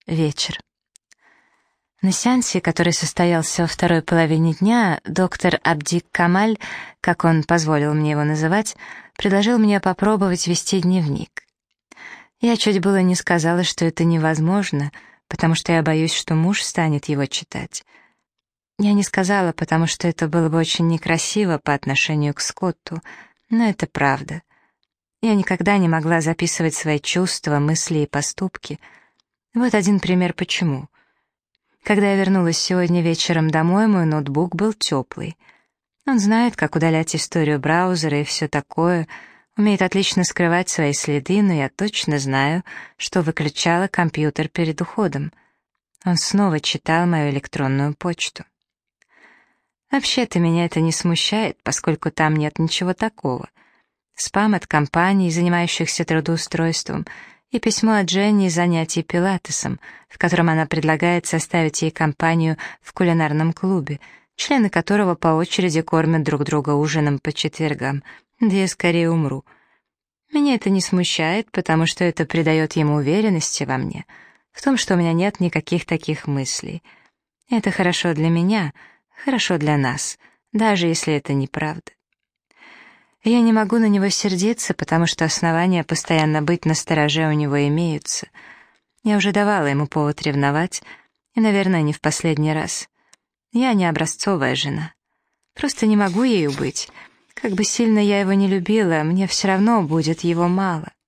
Вечер. На сеансе, который состоялся во второй половине дня, доктор Абдик Камаль, как он позволил мне его называть, предложил мне попробовать вести дневник. Я чуть было не сказала, что это невозможно, потому что я боюсь, что муж станет его читать. Я не сказала, потому что это было бы очень некрасиво по отношению к Скотту, но это правда. Я никогда не могла записывать свои чувства, мысли и поступки. Вот один пример почему. Когда я вернулась сегодня вечером домой, мой ноутбук был теплый. Он знает, как удалять историю браузера и все такое, умеет отлично скрывать свои следы, но я точно знаю, что выключала компьютер перед уходом. Он снова читал мою электронную почту. Вообще-то меня это не смущает, поскольку там нет ничего такого. Спам от компаний, занимающихся трудоустройством, и письмо от Дженни из занятий пилатесом, в котором она предлагает составить ей компанию в кулинарном клубе, члены которого по очереди кормят друг друга ужином по четвергам, да я скорее умру. Меня это не смущает, потому что это придает ему уверенности во мне, в том, что у меня нет никаких таких мыслей. Это хорошо для меня, хорошо для нас, даже если это неправда. Я не могу на него сердиться, потому что основания постоянно быть настороже у него имеются. Я уже давала ему повод ревновать, и, наверное, не в последний раз. Я не образцовая жена. Просто не могу ею быть. Как бы сильно я его не любила, мне все равно будет его мало.